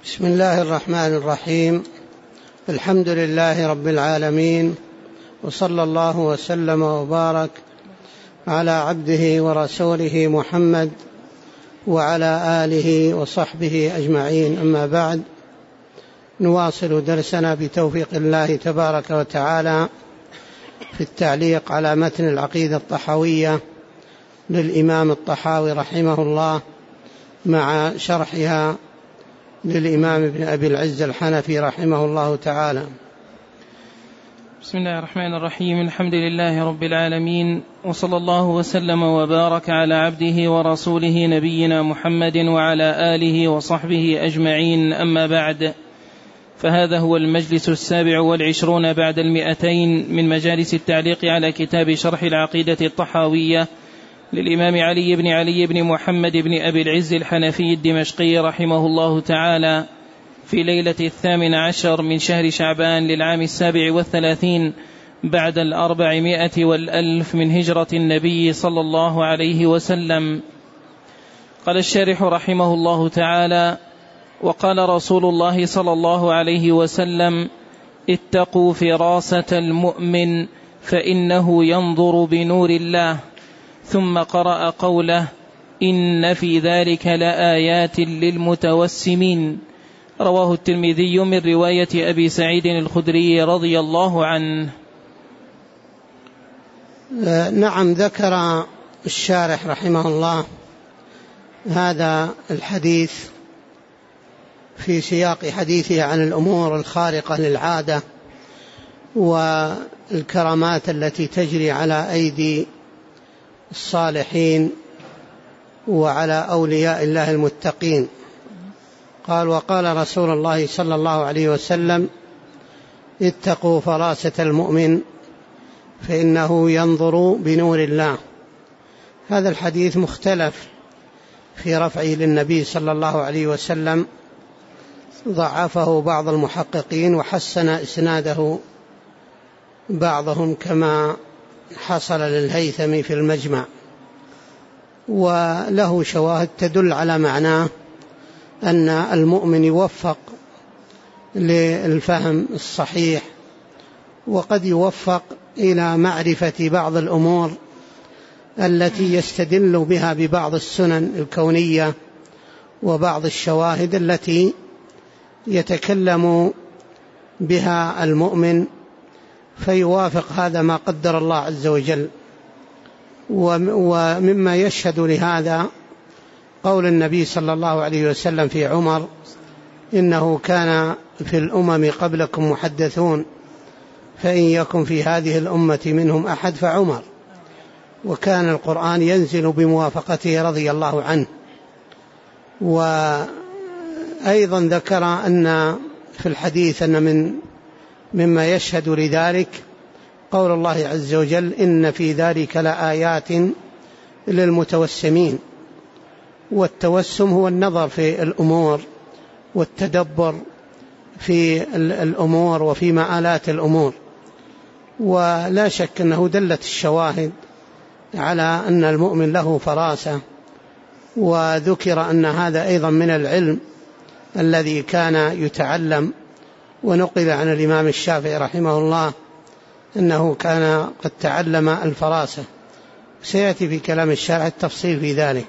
بسم الله الرحمن الرحيم. الحمد لله رب العالمين، وصلى الله وسلم وبارك على عبده ورسوله محمد وعلى آله وصحبه أجمعين. أما بعد، نواصل درسنا بتوفيق الله تبارك وتعالى في التعليق على متن العقيدة الطحاوية للإمام الطحاوي رحمه الله، مع شرحها للإمام ابن أبي العز الحنفي رحمه الله تعالى. بسم الله الرحمن الرحيم. الحمد لله رب العالمين، وصلى الله وسلم وبارك على عبده ورسوله نبينا محمد وعلى آله وصحبه أجمعين. أما بعد، فهذا هو المجلس 27 بعد 200 من مجالس التعليق على كتاب شرح العقيدة الطحاوية للإمام علي بن محمد بن أبي العز الحنفي الدمشقي رحمه الله تعالى، في ليلة 18 من شهر شعبان للعام 37 بعد 400 والألف من هجرة النبي صلى الله عليه وسلم. قال الشارح رحمه الله تعالى: وقال رسول الله صلى الله عليه وسلم: اتقوا فراسة المؤمن فإنه ينظر بنور الله. ثم قرأ قوله: إن في ذلك لآيات للمتوسمين. رواه الترمذي من رواية أبي سعيد الخدري رضي الله عنه. نعم، ذكر الشارح رحمه الله هذا الحديث في سياق حديثه عن الأمور الخارقة للعادة والكرامات التي تجري على أيدي الصالحين وعلى أولياء الله المتقين. قال: وقال رسول الله صلى الله عليه وسلم: اتقوا فراسة المؤمن فإنه ينظر بنور الله. هذا الحديث مختلف في رفعه للنبي صلى الله عليه وسلم، ضعفه بعض المحققين وحسن إسناده بعضهم، كما حصل للهيثمي في المجمع، وله شواهد تدل على معناه أن المؤمن يوفق للفهم الصحيح، وقد يوفق إلى معرفة بعض الأمور التي يستدل بها ببعض السنن الكونية وبعض الشواهد التي يتكلم بها المؤمن، فيوافق هذا ما قدر الله عز وجل. ومما يشهد لهذا قول النبي صلى الله عليه وسلم في عمر: إنه كان في الأمم قبلكم محدثون، فإن يكن في هذه الأمة منهم أحد فعمر. وكان القرآن ينزل بموافقته رضي الله عنه. وأيضا ذكر أن في الحديث أن مما يشهد لذلك قول الله عز وجل: إن في ذلك لآيات للمتوسمين. والتوسم هو النظر في الأمور والتدبر في الأمور وفي مآلات الأمور. ولا شك أنه دلت الشواهد على أن المؤمن له فراسة. وذكر أن هذا أيضا من العلم الذي كان يتعلم، ونقل عن الإمام الشافعي رحمه الله أنه كان قد تعلم الفراسة. سيأتي في كلام الشارع التفصيل في ذلك.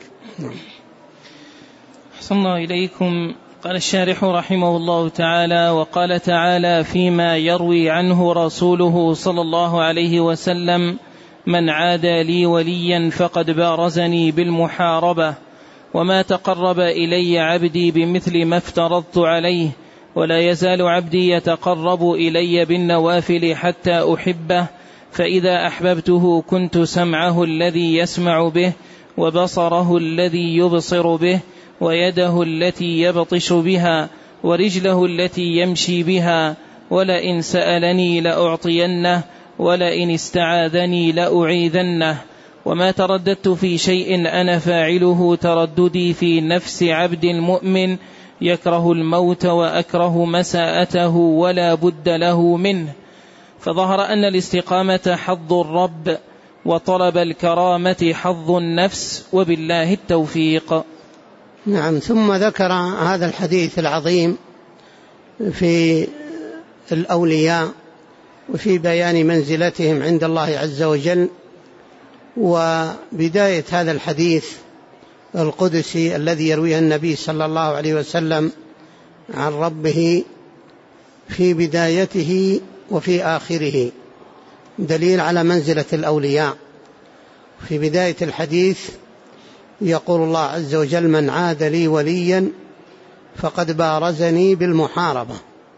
أحسن الله إليكم. قال الشارح رحمه الله تعالى: وقال تعالى فيما يروي عنه رسوله صلى الله عليه وسلم: من عادى لي وليا فقد بارزني بالمحاربة، وما تقرب إلي عبدي بمثل ما افترضت عليه، ولا يزال عبدي يتقرب إلي بالنوافل حتى أحبه، فإذا أحببته كنت سمعه الذي يسمع به، وبصره الذي يبصر به، ويده التي يبطش بها، ورجله التي يمشي بها، ولئن سألني لأعطينه، ولئن استعاذني لأعيذنه. وما ترددت في شيء أنا فاعله ترددي في نفس عبد المؤمن يكره الموت وأكره مساءته ولا بد له منه. فظهر أن الاستقامة حظ الرب، وطلب الكرامة حظ النفس، وبالله التوفيق. نعم. ثم ذكر هذا الحديث العظيم في الأولياء وفي بيان منزلتهم عند الله عز وجل. وبداية هذا الحديث القدسي الذي يرويه النبي صلى الله عليه وسلم عن ربه في بدايته وفي آخره دليل على منزلة الأولياء. في بداية الحديث يقول الله عز وجل: من عاد لي وليا فقد بارزني بالمحاربة.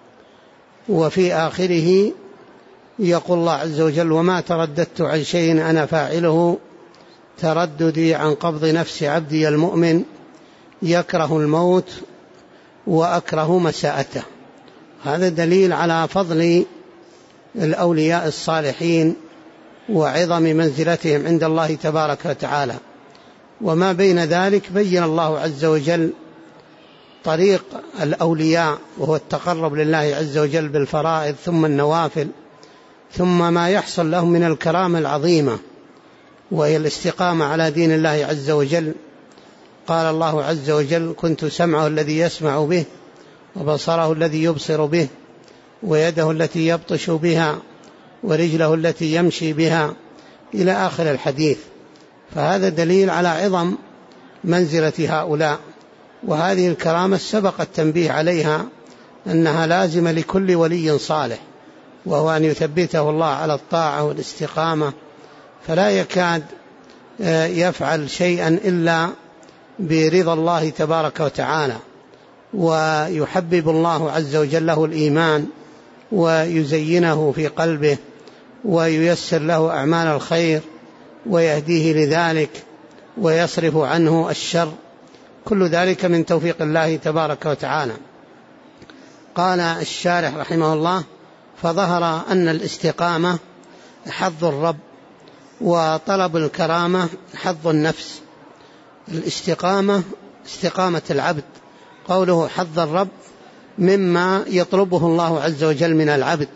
وفي آخره يقول الله عز وجل: وما ترددت عن شيء أنا فاعله ترددي عن قبض نفس عبدي المؤمن يكره الموت وأكره مساءته. هذا دليل على فضل الأولياء الصالحين وعظم منزلتهم عند الله تبارك وتعالى. وما بين ذلك بين الله عز وجل طريق الأولياء، وهو التقرب لله عز وجل بالفرائض ثم النوافل، ثم ما يحصل لهم من الكرامة العظيمة وهي الاستقامة على دين الله عز وجل. قال الله عز وجل: كنت سمعه الذي يسمع به وبصره الذي يبصر به ويده التي يبطش بها ورجله التي يمشي بها، إلى آخر الحديث. فهذا دليل على عظم منزلة هؤلاء. وهذه الكرامة سبق التنبيه عليها أنها لازمة لكل ولي صالح، وهو أن يثبته الله على الطاعة والاستقامة، فلا يكاد يفعل شيئا إلا برضا الله تبارك وتعالى، ويحبب الله عز وجل له الإيمان ويزينه في قلبه وييسر له أعمال الخير ويهديه لذلك ويصرف عنه الشر، كل ذلك من توفيق الله تبارك وتعالى. قال الشارح رحمه الله: فظهر أن الاستقامة حظ الرب وطلب الكرامة حظ النفس. الاستقامة استقامة العبد، قوله حظ الرب مما يطلبه الله عز وجل من العبد،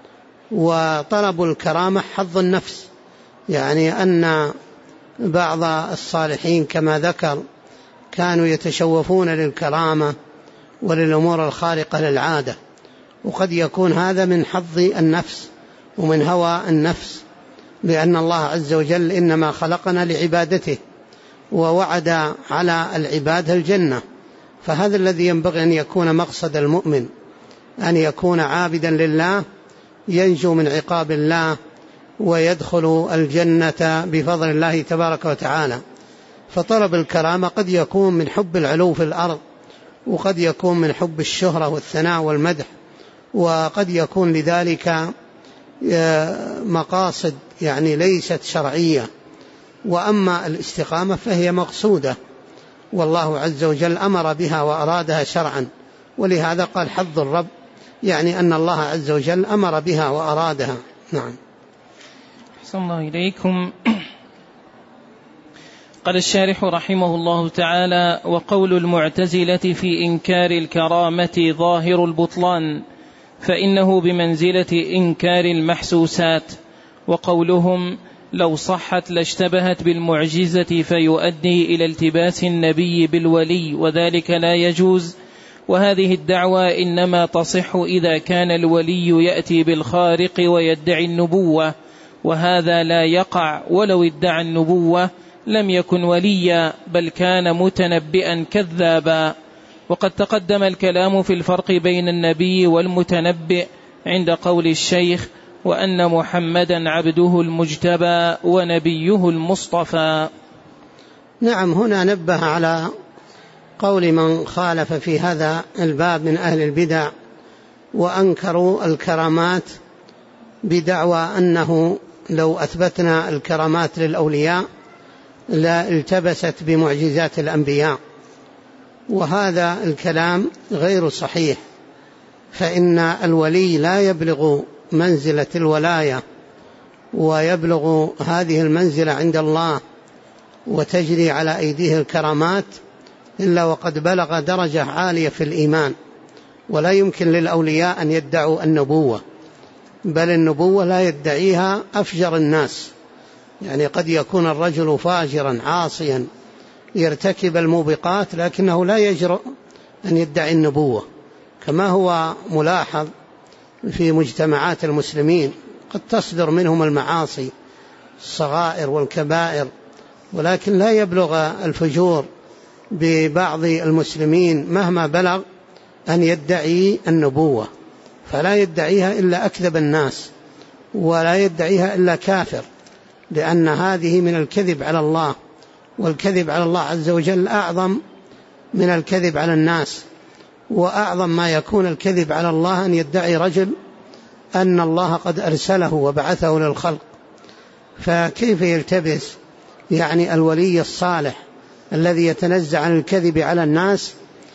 وطلب الكرامة حظ النفس، يعني أن بعض الصالحين كما ذكر كانوا يتشوفون للكرامة وللأمور الخارقة للعادة، وقد يكون هذا من حظ النفس ومن هوى النفس، لأن الله عز وجل إنما خلقنا لعبادته ووعد على العباد الجنة. فهذا الذي ينبغي أن يكون مقصد المؤمن، أن يكون عابدا لله ينجو من عقاب الله ويدخل الجنة بفضل الله تبارك وتعالى. فطلب الكرامة قد يكون من حب العلو في الأرض، وقد يكون من حب الشهرة والثناء والمدح، وقد يكون لذلك مقاصد يعني ليست شرعية. وأما الاستقامة فهي مقصودة، والله عز وجل أمر بها وأرادها شرعا، ولهذا قال حظ الرب، يعني أن الله عز وجل أمر بها وأرادها. نعم. أحسن الله إليكم. قال الشارح رحمه الله تعالى: وقول المعتزلة في إنكار الكرامة ظاهر البطلان، فإنه بمنزلة إنكار المحسوسات. وقولهم لو صحت لاشتبهت بالمعجزة فيؤدي إلى التباس النبي بالولي، وذلك لا يجوز. وهذه الدعوى إنما تصح إذا كان الولي يأتي بالخارق ويدعي النبوة، وهذا لا يقع ولو ادعى النبوة لم يكن وليا، بل كان متنبئا كذابا. وقد تقدم الكلام في الفرق بين النبي والمتنبئ عند قول الشيخ: وأن محمدا عبده المجتبى ونبيه المصطفى. نعم، هنا نبه على قول من خالف في هذا الباب من أهل البدع وأنكروا الكرامات بدعوى أنه لو أثبتنا الكرامات للأولياء لا التبست بمعجزات الأنبياء. وهذا الكلام غير صحيح، فإن الولي لا يبلغ منزلة الولاية ويبلغ هذه المنزلة عند الله وتجري على أيديه الكرامات إلا وقد بلغ درجة عالية في الإيمان. ولا يمكن للأولياء أن يدعوا النبوة، بل النبوة لا يدعيها أفجر الناس. يعني قد يكون الرجل فاجرا عاصيا يرتكب الموبقات، لكنه لا يجرؤ أن يدعي النبوة، كما هو ملاحظ في مجتمعات المسلمين، قد تصدر منهم المعاصي الصغائر والكبائر، ولكن لا يبلغ الفجور ببعض المسلمين مهما بلغ أن يدعي النبوة، فلا يدعيها إلا أكذب الناس، ولا يدعيها إلا كافر، لأن هذه من الكذب على الله، والكذب على الله عز وجل أعظم من الكذب على الناس. وأعظم ما يكون الكذب على الله أن يدعي رجل أن الله قد أرسله وبعثه للخلق، فكيف يلتبس يعني الولي الصالح الذي يتنزع عن الكذب على الناس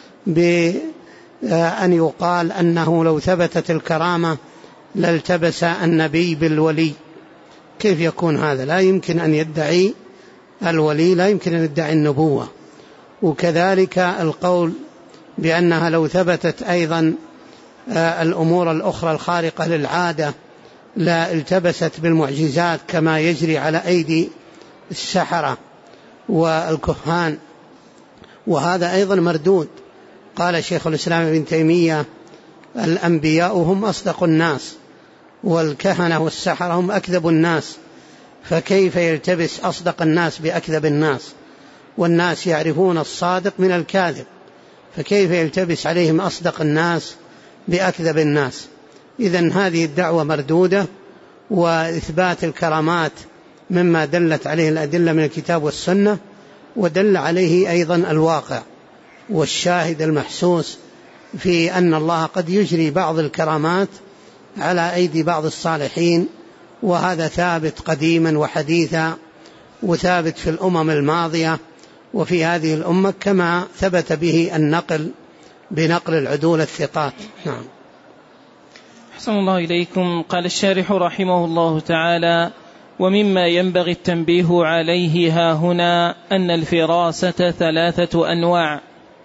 بأن يقال أنه لو ثبتت الكرامة لالتبس النبي بالولي؟ كيف يكون هذا؟ لا يمكن أن يدعي الولي، لا يمكن أن يدعي النبوة. وكذلك القول بأنها لو ثبتت أيضا الأمور الأخرى الخارقة للعادة لا التبست بالمعجزات كما يجري على أيدي السحرة والكهان، وهذا أيضا مردود. قال شيخ الإسلام ابن تيمية: الأنبياء هم أصدق الناس، والكهنة والسحرة هم أكذب الناس، فكيف يلتبس أصدق الناس بأكذب الناس؟ والناس يعرفون الصادق من الكاذب، فكيف يلتبس عليهم أصدق الناس بأكذب الناس؟ إذن هذه الدعوة مردودة. وإثبات الكرامات مما دلت عليه الأدلة من الكتاب والسنة، ودل عليه أيضا الواقع والشاهد المحسوس في أن الله قد يجري بعض الكرامات على أيدي بعض الصالحين، وهذا ثابت قديما وحديثا، وثابت في الأمم الماضية وفي هذه الأمة، كما ثبت به النقل بنقل العدول الثقات. نعم. أحسن الله إليكم. قال الشارح رحمه الله تعالى: ومما ينبغي التنبيه عليه هاهنا أن الفراسة 3 أنواع: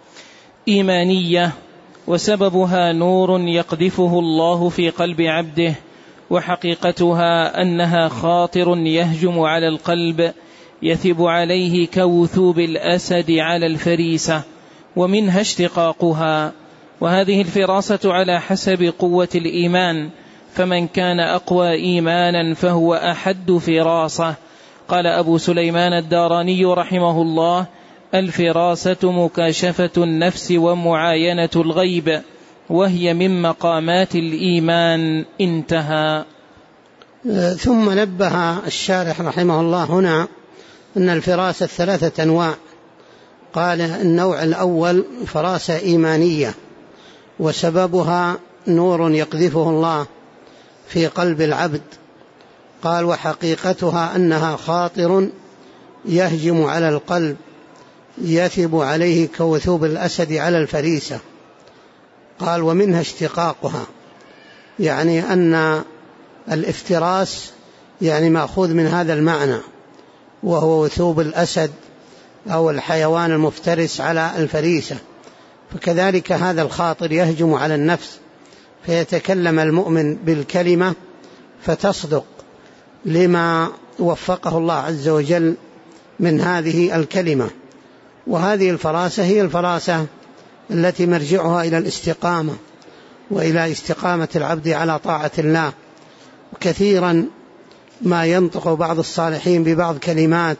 إيمانية، وسببها نور يقذفه الله في قلب عبده، وحقيقتها أنها خاطر يهجم على القلب يثب عليه كوثوب الأسد على الفريسة، ومنها اشتقاقها. وهذه الفراسة على حسب قوة الإيمان، فمن كان أقوى إيمانا فهو أحد فراسة. قال أبو سليمان الداراني رحمه الله: الفراسة مكاشفة النفس ومعاينة الغيب، وهي من مقامات الإيمان. انتهى. ثم نبه الشارح رحمه الله هنا أن الفراسة 3 أنواع. قال: النوع الأول فراسة إيمانية، وسببها نور يقذفه الله في قلب العبد. قال: وحقيقتها أنها خاطر يهجم على القلب يثب عليه كوثوب الأسد على الفريسة. قال: ومنها اشتقاقها، يعني أن الافتراس يعني مأخوذ من هذا المعنى، وهو وثوب الأسد أو الحيوان المفترس على الفريسة. فكذلك هذا الخاطر يهجم على النفس، فيتكلم المؤمن بالكلمة فتصدق لما وفقه الله عز وجل من هذه الكلمة. وهذه الفراسة هي الفراسة التي مرجعها إلى الاستقامة وإلى استقامة العبد على طاعة الله. وكثيرا ما ينطق بعض الصالحين ببعض كلمات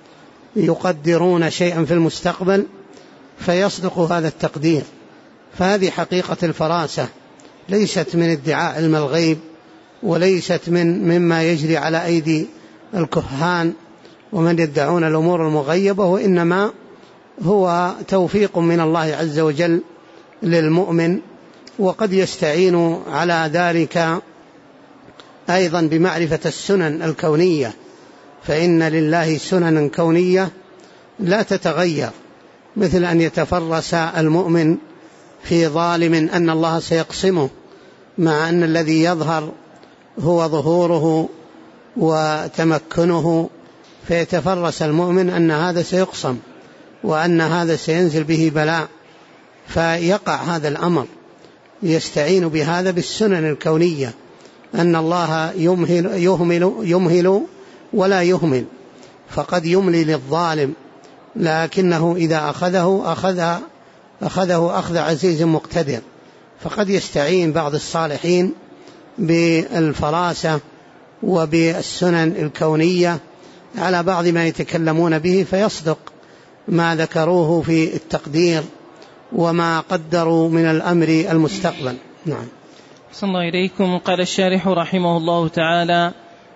يقدرون شيئا في المستقبل فيصدق هذا التقدير، فهذه حقيقة الفراسة، ليست من ادعاء علم الغيب، وليست مما يجري على أيدي الكهان ومن يدعون الأمور المغيبة، وإنما هو توفيق من الله عز وجل للمؤمن. وقد يستعين على ذلك أيضا بمعرفة السنن الكونية، فإن لله سنن كونية لا تتغير، مثل أن يتفرس المؤمن في ظالم أن الله سيقسمه، مع أن الذي يظهر هو ظهوره وتمكنه، فيتفرس المؤمن أن هذا سيقسم وأن هذا سينزل به بلاء، فيقع هذا الأمر. يستعين بهذا بالسنن الكونية، أن الله يمهل ولا يهمل، فقد يملي للظالم، لكنه إذا أخذه أخذ أخذ عزيز مقتدر، فقد يستعين بعض الصالحين بالفراسة وبالسنن الكونية على بعض ما يتكلمون به فيصدق ما ذكروه في التقدير وما قدروا من الأمر المستقبل. نعم. صلى الله إليكم. قال الشارح رحمه الله تعالى: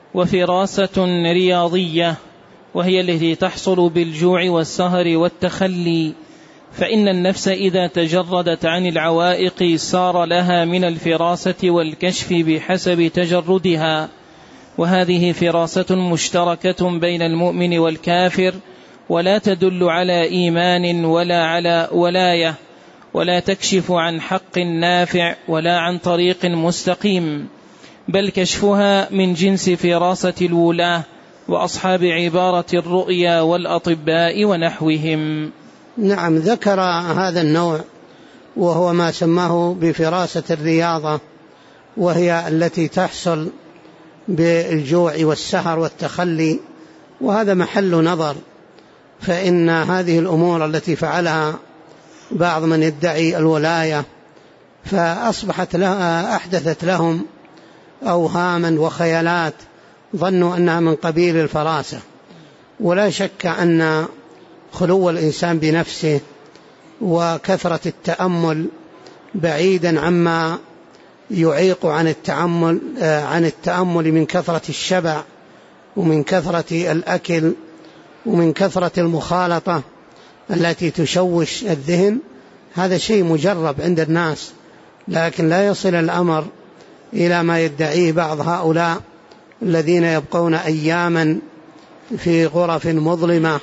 وفراسة رياضية، وهي التي تحصل بالجوع والسهر والتخلي، فإن النفس إذا تجردت عن العوائق صار لها من الفراسة والكشف بحسب تجردها، وهذه فراسة مشتركة بين المؤمن والكافر، ولا تدل على إيمان ولا على ولاية، ولا تكشف عن حق نافع ولا عن طريق مستقيم، بل كشفها من جنس فراسة الولاة وأصحاب عبارة الرؤيا والأطباء ونحوهم. نعم، ذكر هذا النوع وهو ما سماه بفراسة الرياضة، وهي التي تحصل بالجوع والسهر والتخلي، وهذا محل نظر. فإن هذه الأمور التي فعلها بعض من يدعي الولاية فأصبحت لها أحدثت لهم أوهاما وخيالات ظنوا أنها من قبيل الفراسة. ولا شك أن خلو الإنسان بنفسه وكثرة التأمل بعيدا عما يعيق عن التأمل من كثرة الشبع ومن كثرة الأكل ومن كثرة المخالطة التي تشوش الذهن، هذا شيء مجرب عند الناس، لكن لا يصل الأمر إلى ما يدعيه بعض هؤلاء الذين يبقون أياما في غرف مظلمة،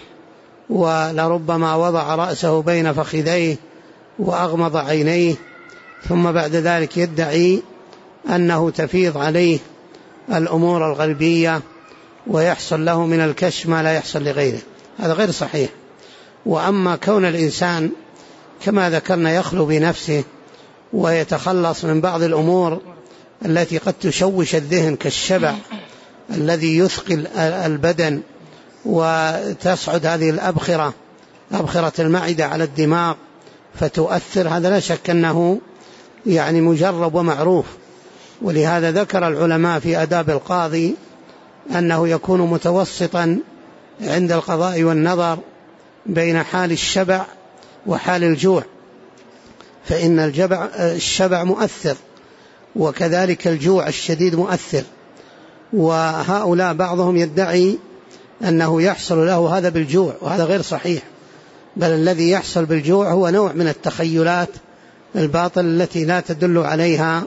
ولربما وضع رأسه بين فخذيه وأغمض عينيه، ثم بعد ذلك يدعي أنه تفيض عليه الأمور الغيبية ويحصل له من الكشف ما لا يحصل لغيره. هذا غير صحيح. وأما كون الإنسان كما ذكرنا يخلو بنفسه ويتخلص من بعض الأمور التي قد تشوش الذهن كالشبع الذي يثقل البدن وتصعد هذه أبخرة المعدة على الدماغ فتؤثر، هذا لا شك أنه يعني مجرب ومعروف. ولهذا ذكر العلماء في آداب القاضي أنه يكون متوسطا عند القضاء والنظر بين حال الشبع وحال الجوع، فإن الشبع مؤثر وكذلك الجوع الشديد مؤثر. وهؤلاء بعضهم يدعي أنه يحصل له هذا بالجوع، وهذا غير صحيح، بل الذي يحصل بالجوع هو نوع من التخيلات الباطل التي لا تدل عليها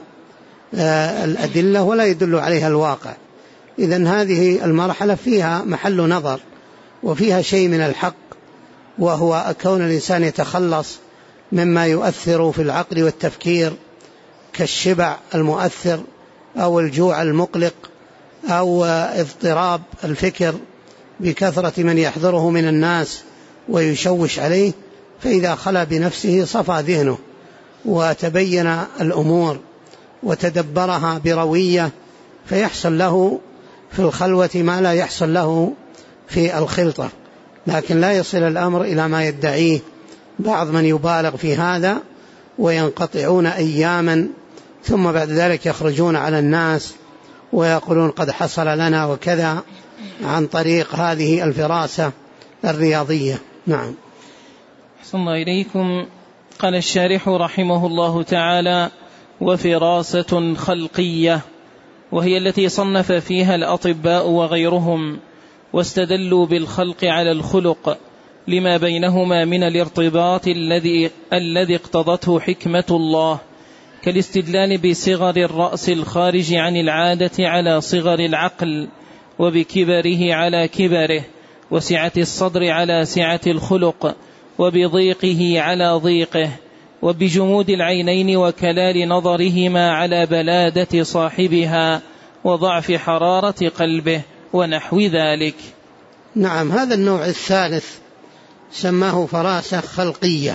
الأدلة ولا يدل عليها الواقع. إذن هذه المرحلة فيها محل نظر وفيها شيء من الحق، وهو كون الإنسان يتخلص مما يؤثر في العقل والتفكير كالشبع المؤثر أو الجوع المقلق أو اضطراب الفكر بكثرة من يحضره من الناس ويشوش عليه. فإذا خلا بنفسه صفى ذهنه وتبين الأمور وتدبرها بروية، فيحصل له في الخلوة ما لا يحصل له في الخلطة. لكن لا يصل الأمر إلى ما يدعيه بعض من يبالغ في هذا وينقطعون أياما ثم بعد ذلك يخرجون على الناس ويقولون قد حصل لنا وكذا عن طريق هذه الفراسة الرياضية. نعم. أحسن الله إليكم. قال الشارح رحمه الله تعالى: وفراسة خلقية، وهي التي صنف فيها الأطباء وغيرهم، واستدلوا بالخلق على الخلق لما بينهما من الارتباط الذي اقتضته حكمة الله، كالاستدلال بصغر الرأس الخارج عن العادة على صغر العقل، وبكبره على كبره، وسعة الصدر على سعة الخلق، وبضيقه على ضيقه، وبجمود العينين وكلال نظرهما على بلادة صاحبها وضعف حرارة قلبه ونحو ذلك. نعم، هذا النوع الثالث سماه فراسة خلقية،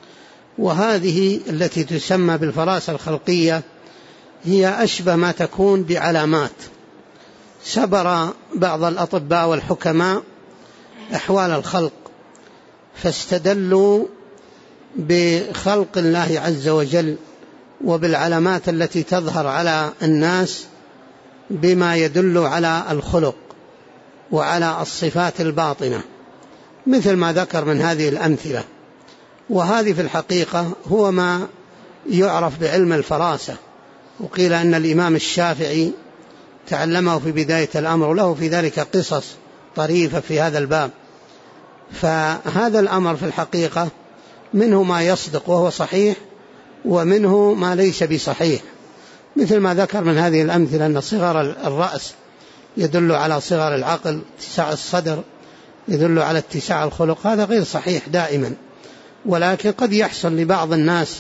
وهذه التي تسمى بالفراسة الخلقية هي أشبه ما تكون بعلامات. سبر بعض الأطباء والحكماء أحوال الخلق فاستدلوا بخلق الله عز وجل وبالعلامات التي تظهر على الناس بما يدل على الخلق وعلى الصفات الباطنة، مثل ما ذكر من هذه الأمثلة. وهذه في الحقيقة هو ما يعرف بعلم الفراسة، وقيل أن الإمام الشافعي تعلمه في بداية الأمر، وله في ذلك قصص طريفة في هذا الباب. فهذا الأمر في الحقيقة منه ما يصدق وهو صحيح، ومنه ما ليس بصحيح، مثل ما ذكر من هذه الأمثلة أن صغر الرأس يدل على صغر العقل، اتساع الصدر يدل على اتساع الخلق. هذا غير صحيح دائما، ولكن قد يحصل لبعض الناس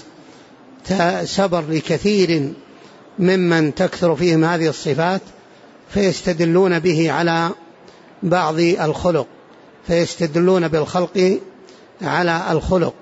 سبر لكثير ممن تكثر فيهم هذه الصفات، فيستدلون به على بعض الخلق، فيستدلون بالخلق على الخلق.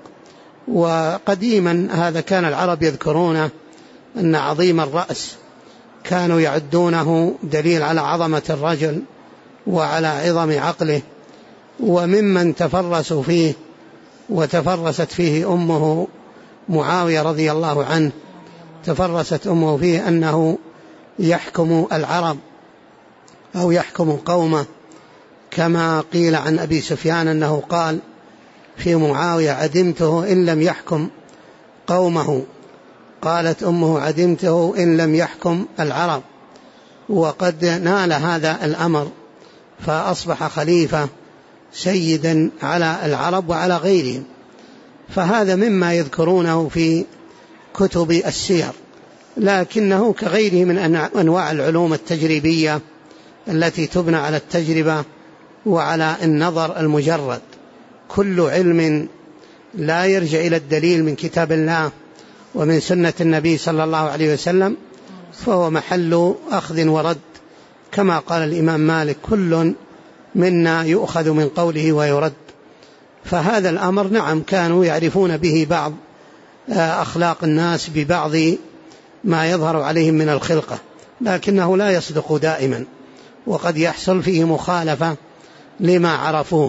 وقديما هذا كان العرب يذكرونه أن عظيم الرأس كانوا يعدونه دليل على عظمة الرجل وعلى عظم عقله. وممن تفرسوا فيه وتفرست فيه أمه معاوية رضي الله عنه، تفرست أمه فيه أنه يحكم العرب أو يحكم قومه، كما قيل عن أبي سفيان أنه قال في معاوية: عدمته إن لم يحكم قومه. قالت أمه: عدمته إن لم يحكم العرب. وقد نال هذا الأمر فأصبح خليفة سيدا على العرب وعلى غيرهم. فهذا مما يذكرونه في كتب السير، لكنه كغيره من أنواع العلوم التجريبية التي تبنى على التجربة وعلى النظر المجرد. كل علم لا يرجع إلى الدليل من كتاب الله ومن سنة النبي صلى الله عليه وسلم فهو محل أخذ ورد، كما قال الإمام مالك: كل منا يؤخذ من قوله ويرد. فهذا الأمر نعم كانوا يعرفون به بعض أخلاق الناس ببعض ما يظهر عليهم من الخلقة، لكنه لا يصدق دائما، وقد يحصل فيه مخالفة لما عرفوه.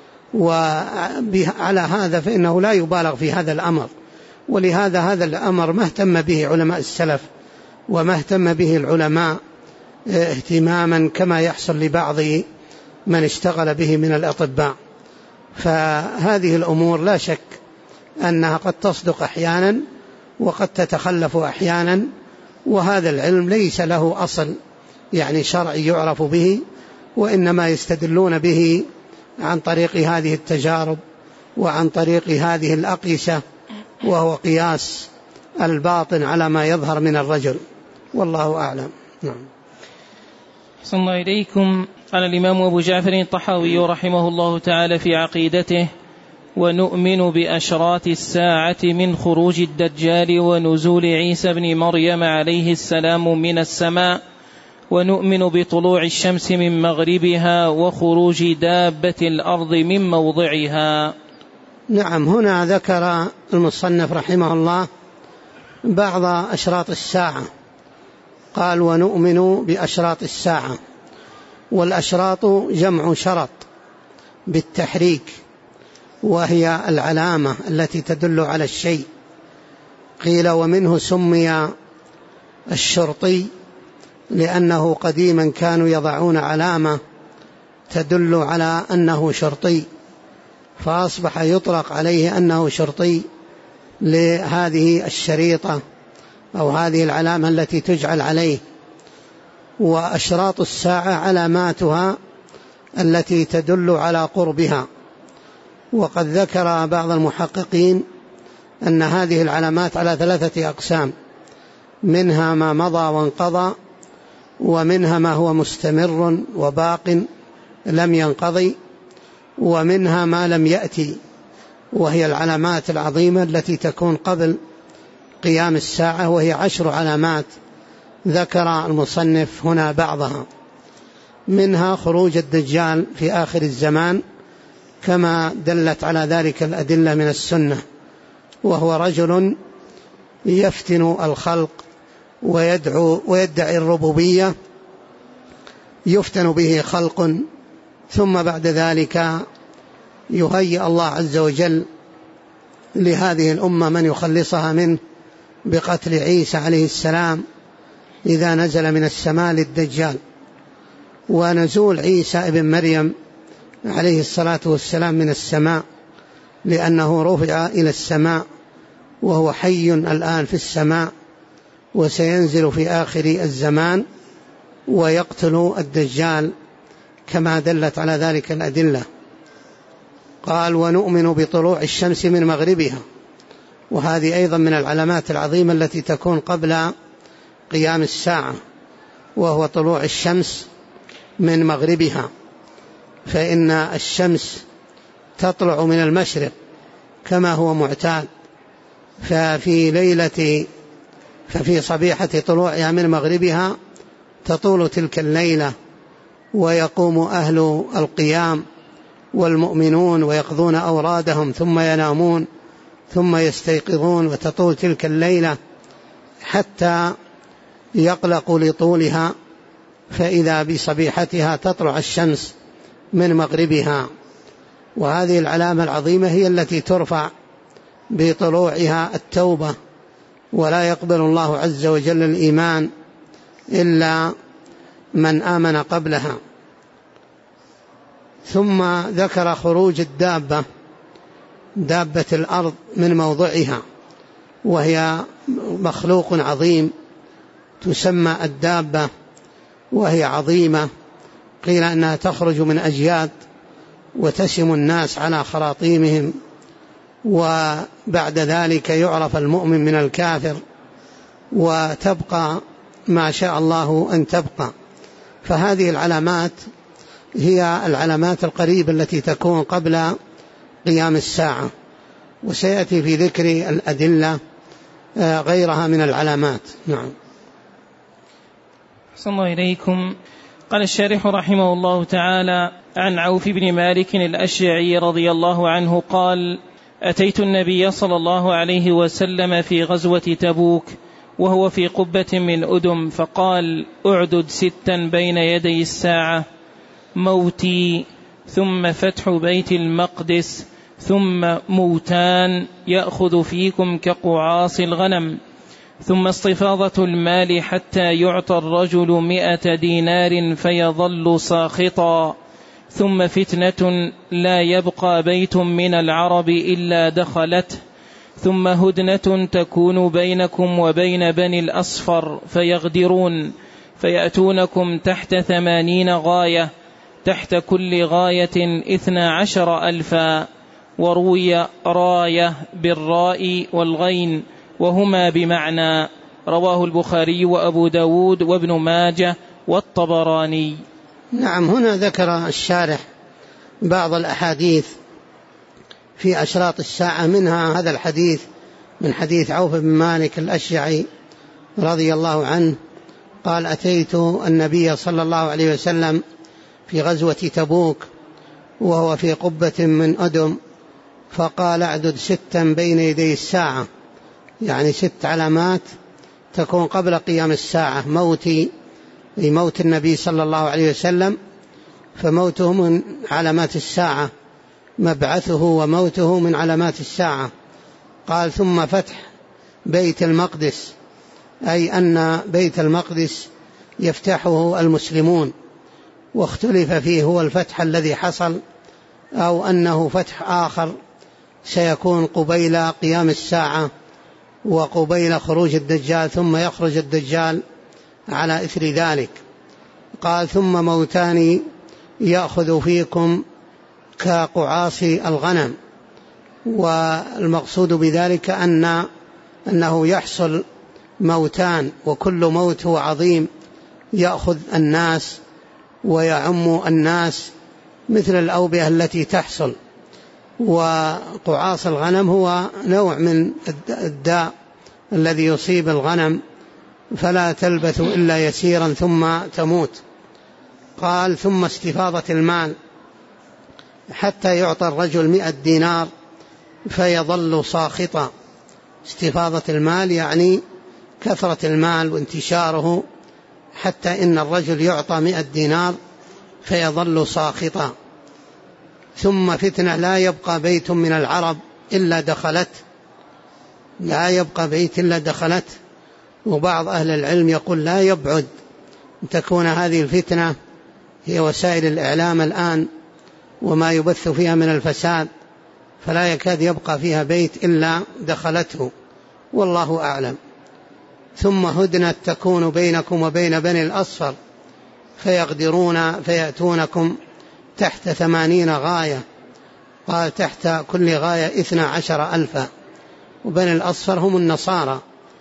وعلى هذا فإنه لا يبالغ في هذا الأمر، ولهذا هذا الأمر ما اهتم به علماء السلف وما اهتم به العلماء اهتماما كما يحصل لبعض من اشتغل به من الأطباء. فهذه الأمور لا شك أنها قد تصدق أحيانا وقد تتخلف أحيانا، وهذا العلم ليس له أصل يعني شرعي يعرف به، وإنما يستدلون به عن طريق هذه التجارب وعن طريق هذه الأقيسة، وهو قياس الباطن على ما يظهر من الرجل، والله أعلم. نعم. صلى الله إليكم. قال الإمام أبو جعفر الطحاوي رحمه الله تعالى في عقيدته: ونؤمن بأشراط الساعة من خروج الدجال ونزول عيسى بن مريم عليه السلام من السماء، ونؤمن بطلوع الشمس من مغربها وخروج دابة الأرض من موضعها. نعم، هنا ذكر المصنف رحمه الله بعض أشراط الساعة، قال: ونؤمن بأشراط الساعة. والأشراط جمع شرط بالتحريك، وهي العلامة التي تدل على الشيء. قيل: ومنه سمي الشرطي لأنه قديما كانوا يضعون علامة تدل على أنه شرطي، فأصبح يطلق عليه أنه شرطي لهذه الشريطة أو هذه العلامة التي تجعل عليه. وأشراط الساعة علاماتها التي تدل على قربها. وقد ذكر بعض المحققين أن هذه العلامات على 3 أقسام: منها ما مضى وانقضى، ومنها ما هو مستمر وباق لم ينقضي، ومنها ما لم يأتي، وهي العلامات العظيمة التي تكون قبل قيام الساعة، وهي 10 علامات ذكر المصنف هنا بعضها. منها خروج الدجال في آخر الزمان كما دلت على ذلك الأدلة من السنة، وهو رجل يفتن الخلق ويدعي الربوبية، يفتن به خلق، ثم بعد ذلك يهيئ الله عز وجل لهذه الأمة من يخلصها منه بقتل عيسى عليه السلام إذا نزل من السماء للدجال، ونزول عيسى ابن مريم عليه الصلاة والسلام من السماء لأنه رفع إلى السماء وهو حي الآن في السماء، وسينزل في آخر الزمان ويقتل الدجال كما دلت على ذلك الأدلة. قال ونؤمن بطلوع الشمس من مغربها، وهذه أيضا من العلامات العظيمة التي تكون قبل قيام الساعة، وهو طلوع الشمس من مغربها، فإن الشمس تطلع من المشرق كما هو معتاد، ففي صبيحة طلوعها من مغربها تطول تلك الليلة، ويقوم أهل القيام والمؤمنون ويقضون أورادهم ثم ينامون ثم يستيقظون، وتطول تلك الليلة حتى يقلق لطولها، فإذا بصبيحتها تطلع الشمس من مغربها. وهذه العلامة العظيمة هي التي ترفع بطلوعها التوبة، ولا يقبل الله عز وجل الإيمان إلا من آمن قبلها. ثم ذكر خروج الدابة، دابة الأرض، من موضعها، وهي مخلوق عظيم تسمى الدابة، وهي عظيمة، قيل أنها تخرج من أجياد وتسم الناس على خراطيمهم، وبعد ذلك يعرف المؤمن من الكافر، وتبقى ما شاء الله أن تبقى. فهذه العلامات هي العلامات القريبة التي تكون قبل قيام الساعة، وسيأتي في ذكر الأدلة غيرها من العلامات. نعم. صلى الله إليكم. قال الشارح رحمه الله تعالى: عن عوف بن مالك الأشجعي رضي الله عنه قال: أتيت النبي صلى الله عليه وسلم في غزوة تبوك وهو في قبة من أدم، فقال: أعدد 6 بين يدي الساعة: موتي، ثم فتح بيت المقدس، ثم موتان يأخذ فيكم كقعاص الغنم، ثم استفاضة المال حتى يعطى الرجل 100 دينار فيظل ساخطا، ثم فتنة لا يبقى بيت من العرب إلا دخلته، ثم هدنة تكون بينكم وبين بني الأصفر فيغدرون، فيأتونكم تحت 80 غاية، تحت كل غاية 12,000. وروي راية بالراء والغين وهما بمعنى. رواه البخاري وأبو داود وابن ماجه والطبراني. نعم. هنا ذكر الشارح بعض الأحاديث في أشراط الساعة، منها هذا الحديث من حديث عوف بن مالك الأشجعي رضي الله عنه قال: أتيت النبي صلى الله عليه وسلم في غزوة تبوك وهو في قبة من أدم، فقال: أعدد 6 بين يدي الساعة، يعني 6 علامات تكون قبل قيام الساعة. موتي، موت النبي صلى الله عليه وسلم، فموته من علامات الساعة، مبعثه وموته من علامات الساعة. قال: ثم فتح بيت المقدس، أي أن بيت المقدس يفتحه المسلمون، واختلف فيه هو الفتح الذي حصل أو أنه فتح آخر سيكون قبيل قيام الساعة وقبيل خروج الدجال، ثم يخرج الدجال على إثر ذلك. قال: ثم موتان يأخذ فيكم كقعاص الغنم، والمقصود بذلك أنه يحصل موتان، وكل موت هو عظيم يأخذ الناس ويعم الناس مثل الأوبئة التي تحصل. وقعاص الغنم هو نوع من الداء الذي يصيب الغنم فلا تلبث إلا يسيرا ثم تموت. قال: ثم استفاضة المال حتى يعطى الرجل 100 دينار فيظل ساخطا. استفاضة المال يعني كثرة المال وانتشاره، حتى إن الرجل يعطى 100 دينار فيظل ساخطا. ثم فتنة لا يبقى بيت من العرب إلا دخلت، لا يبقى بيت إلا دخلته. وبعض أهل العلم يقول لا يبعد أن تكون هذه الفتنة هي وسائل الإعلام الآن وما يبث فيها من الفساد، فلا يكاد يبقى فيها بيت إلا دخلته، والله أعلم. ثم هدنة تكون بينكم وبين بني الأصفر فيغدرون فيأتونكم تحت 80 غاية، قال تحت كل غاية 12,000. وبني الأصفر هم النصارى،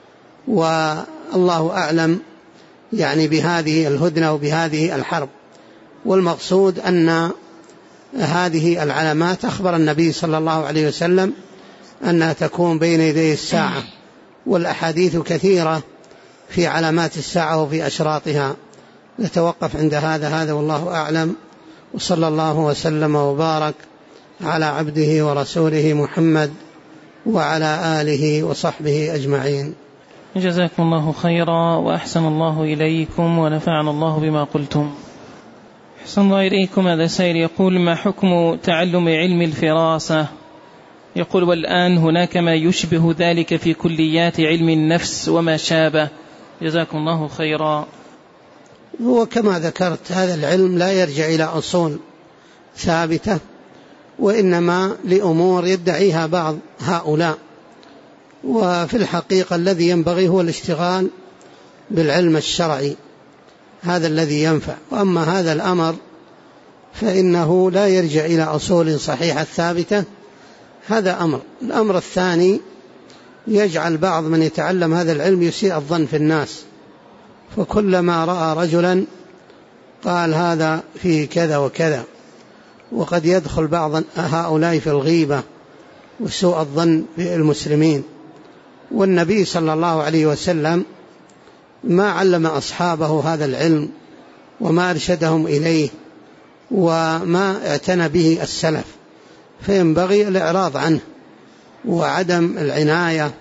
والله أعلم يعني بهذه الهدنة وبهذه الحرب. والمقصود أن هذه العلامات أخبر النبي صلى الله عليه وسلم أنها تكون بين يدي الساعة، والأحاديث كثيرة في علامات الساعة وفي أشراطها. نتوقف عند هذا والله أعلم، وصلى الله وسلم وبارك على عبده ورسوله محمد وعلى آله وصحبه أجمعين. جزاكم الله خيرا وأحسن الله إليكم ونفعنا الله بما قلتم. أحسن الله إليكم. هذا سائل يقول: ما حكم تعلم علم الفراسة؟ يقول: والآن هناك ما يشبه ذلك في كليات علم النفس وما شابه. جزاكم الله خيرا. هو كما ذكرت هذا العلم لا يرجع إلى أصول ثابتة، وإنما لأمور يدعيها بعض هؤلاء، وفي الحقيقة الذي ينبغي هو الاشتغال بالعلم الشرعي، هذا الذي ينفع. وأما هذا الأمر فإنه لا يرجع إلى أصول صحيحة ثابتة، هذا أمر. الأمر الثاني يجعل بعض من يتعلم هذا العلم يسيء الظن في الناس، فكلما رأى رجلا قال هذا فيه كذا وكذا، وقد يدخل بعض هؤلاء في الغيبة وسوء الظن بالمسلمين. والنبي صلى الله عليه وسلم ما علم أصحابه هذا العلم وما أرشدهم إليه وما اعتنى به السلف، فينبغي الإعراض عنه وعدم العناية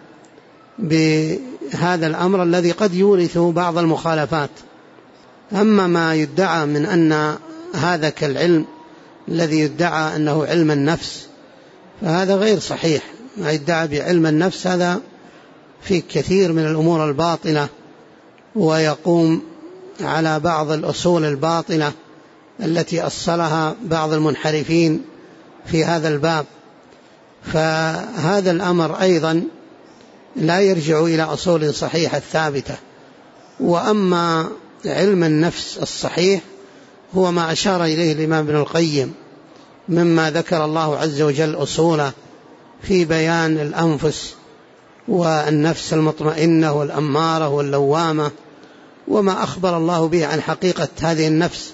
بهذا الأمر الذي قد يورث بعض المخالفات. أما ما يدعى من أن هذا كالعلم الذي يدعى أنه علم النفس فهذا غير صحيح. ما يدعى بعلم النفس هذا في كثير من الأمور الباطلة، ويقوم على بعض الأصول الباطلة التي أصلها بعض المنحرفين في هذا الباب. فهذا الأمر أيضا لا يرجع إلى أصول صحيحة ثابتة. وأما علم النفس الصحيح هو ما أشار إليه الإمام ابن القيم مما ذكر الله عز وجل أصوله في بيان الأنفس والنفس المطمئنة والأمارة واللوامة، وما أخبر الله به عن حقيقة هذه النفس.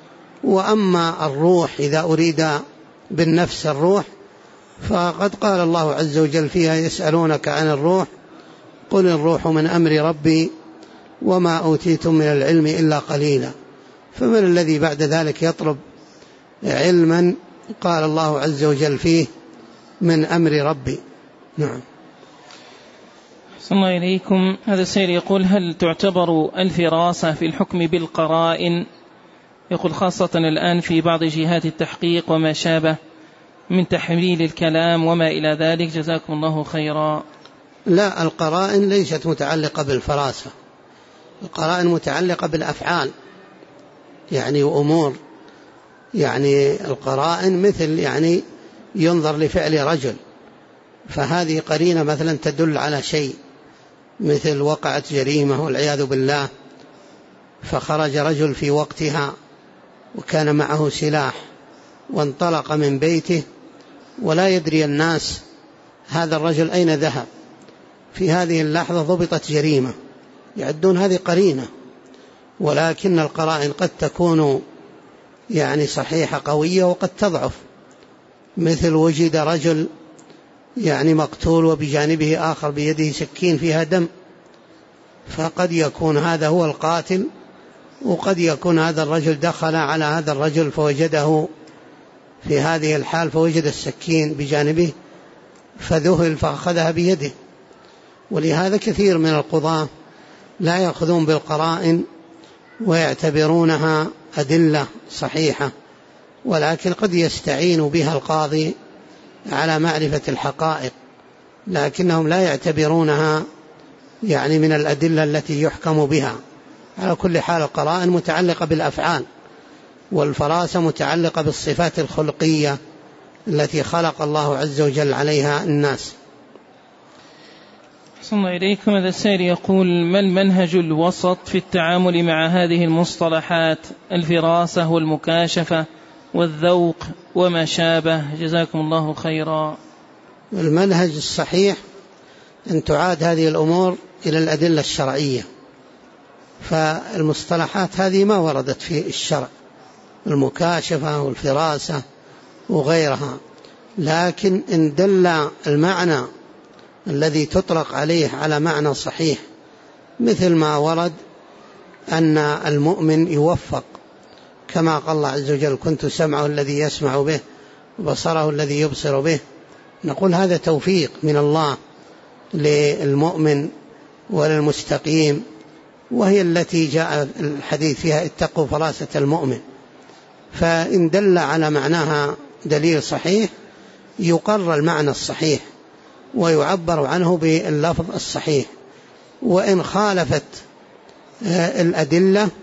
وأما الروح إذا أريد بالنفس الروح فقد قال الله عز وجل فيها: يسألونك عن الروح قل الروح من أمر ربي وما أوتيتم من العلم إلا قليلا. فمن الذي بعد ذلك يطلب علما قال الله عز وجل فيه من أمر ربي؟ نعم. صلى الله إليكم. هذا السائل يقول: هل تعتبر الفراسة في الحكم بالقرائن؟ يقول خاصة الآن في بعض جهات التحقيق وما شابه من تحليل الكلام وما إلى ذلك. جزاكم الله خيرا. لا، القرائن ليست متعلقة بالفراسة، القرائن متعلقة بالأفعال يعني وأمور. يعني القرائن مثل يعني ينظر لفعل رجل، فهذه قرينة مثلا تدل على شيء، مثل وقعت جريمة والعياذ بالله فخرج رجل في وقتها وكان معه سلاح وانطلق من بيته ولا يدري الناس هذا الرجل أين ذهب، في هذه اللحظة ضبطت جريمة، يعدون هذه قرينة. ولكن القرائن قد تكون يعني صحيحة قوية وقد تضعف، مثل وجد رجل يعني مقتول وبجانبه آخر بيده سكين فيها دم، فقد يكون هذا هو القاتل، وقد يكون هذا الرجل دخل على هذا الرجل فوجده في هذه الحال فوجد السكين بجانبه فذهل فأخذها بيده. ولهذا كثير من القضاة لا يأخذون بالقرائن ويعتبرونها أدلة صحيحة، ولكن قد يستعين بها القاضي على معرفة الحقائق. لكنهم لا يعتبرونها يعني من الأدلة التي يحكم بها. على كل حال القرائن متعلقة بالأفعال، والفراسة متعلقة بالصفات الخلقية التي خلق الله عز وجل عليها الناس. أحسن الله إليكم. هذا السائل يقول: ما المنهج الوسط في التعامل مع هذه المصطلحات، الفراسة والمكاشفة والذوق وما شابه، جزاكم الله خيرا؟ المنهج الصحيح أن تعاد هذه الأمور إلى الأدلة الشرعية، فالمصطلحات هذه ما وردت في الشرع، المكاشفة والفراسة وغيرها، لكن إن دل المعنى الذي تطلق عليه على معنى صحيح، مثل ما ورد أن المؤمن يوفق، كما قال الله عز وجل: كنت سمعه الذي يسمع به وبصره الذي يبصر به، نقول هذا توفيق من الله للمؤمن وللمستقيم، وهي التي جاء الحديث فيها: اتقوا فراسة المؤمن. فإن دل على معناها دليل صحيح يقرر المعنى الصحيح ويعبر عنه باللفظ الصحيح، وإن خالفت الأدلة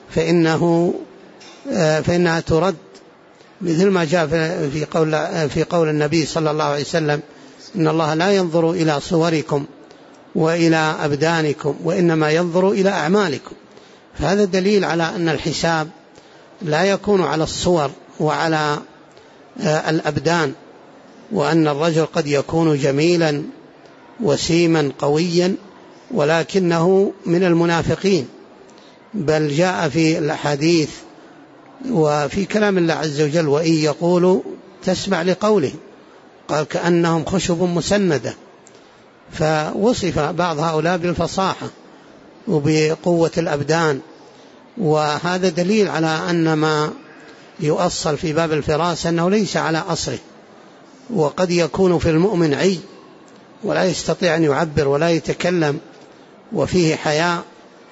فإنها ترد، مثل ما جاء في قول النبي صلى الله عليه وسلم: إن الله لا ينظر إلى صوركم وإلى أبدانكم وإنما ينظر إلى أعمالكم. فهذا دليل على أن الحساب لا يكون على الصور وعلى الأبدان، وأن الرجل قد يكون جميلا وسيما قويا ولكنه من المنافقين. بل جاء في الحديث وفي كلام الله عز وجل: وإن يقولوا تسمع لقوله، قال: كأنهم خشب مسندة. فوصف بعض هؤلاء بالفصاحة وبقوة الأبدان، وهذا دليل على أن ما يؤصل في باب الفراسة أنه ليس على أصله، وقد يكون في المؤمن عي ولا يستطيع أن يعبر ولا يتكلم وفيه حياء،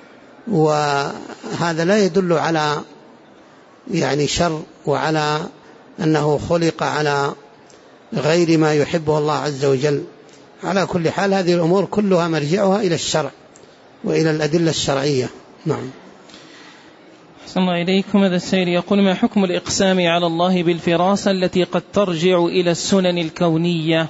وهذا لا يدل على يعني شر وعلى أنه خلق على غير ما يحبه الله عز وجل. على كل حال هذه الأمور كلها مرجعها إلى الشرع وإلى الأدلة الشرعية. نعم. أحسن الله إليكم. هذا السائل يقول: ما حكم الإقسام على الله بالفراسة التي قد ترجع إلى السنن الكونية؟